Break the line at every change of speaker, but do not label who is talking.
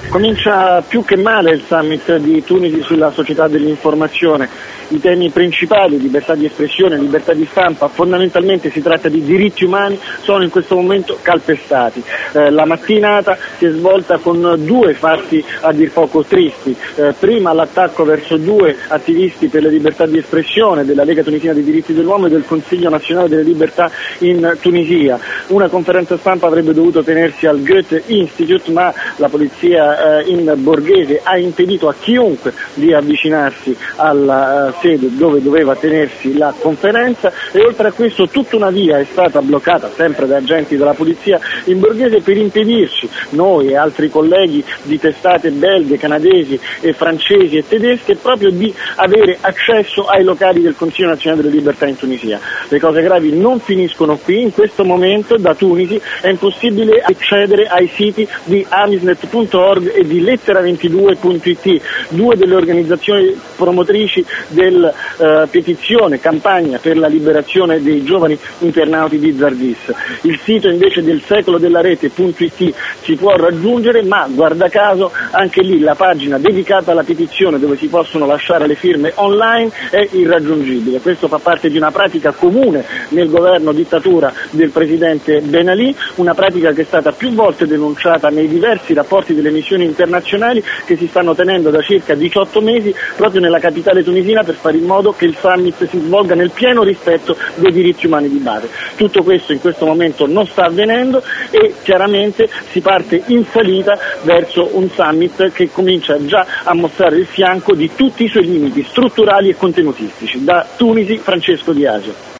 Comincia più che male il summit di Tunisi sulla società dell'informazione. I temi principali, libertà di espressione, libertà di stampa, fondamentalmente si tratta di diritti umani, sono in questo momento calpestati. La mattinata si è svolta con due fatti a dir poco tristi. Prima l'attacco verso due attivisti per le libertà di espressione della Lega Tunisina dei Diritti dell'Uomo e del Consiglio Nazionale delle Libertà in Tunisia. Una conferenza stampa avrebbe dovuto tenersi al Goethe Institute, ma la polizia in borghese ha impedito a chiunque di avvicinarsi alla sede dove doveva tenersi la conferenza, e oltre a questo tutta una via è stata bloccata sempre da agenti della polizia in borghese per impedirci, noi e altri colleghi di testate belghe, canadesi e francesi e tedesche, proprio di avere accesso ai locali del Consiglio Nazionale delle Libertà in Tunisia. Le cose gravi non finiscono qui. In questo momento da Tunisi è impossibile accedere ai siti di amisnet.org e di lettera22.it, due delle organizzazioni promotrici del petizione, campagna per la liberazione dei giovani internauti di Zardis. Il sito invece del secolo della rete.it si può raggiungere, ma guarda caso anche lì la pagina dedicata alla petizione, dove si possono lasciare le firme online, è irraggiungibile. Questo fa parte di una pratica comune nel governo dittatura del presidente Ben Ali, una pratica che è stata più volte denunciata nei diversi rapporti delle missioni internazionali che si stanno tenendo da circa 18 mesi proprio nella capitale tunisina, per fare in modo che il summit si svolga nel pieno rispetto dei diritti umani di base. Tutto questo in questo momento non sta avvenendo e chiaramente si parte in salita verso un summit che comincia già a mostrare il fianco di tutti i suoi limiti strutturali e contenutistici. Da Tunisi, Francesco Di Asio.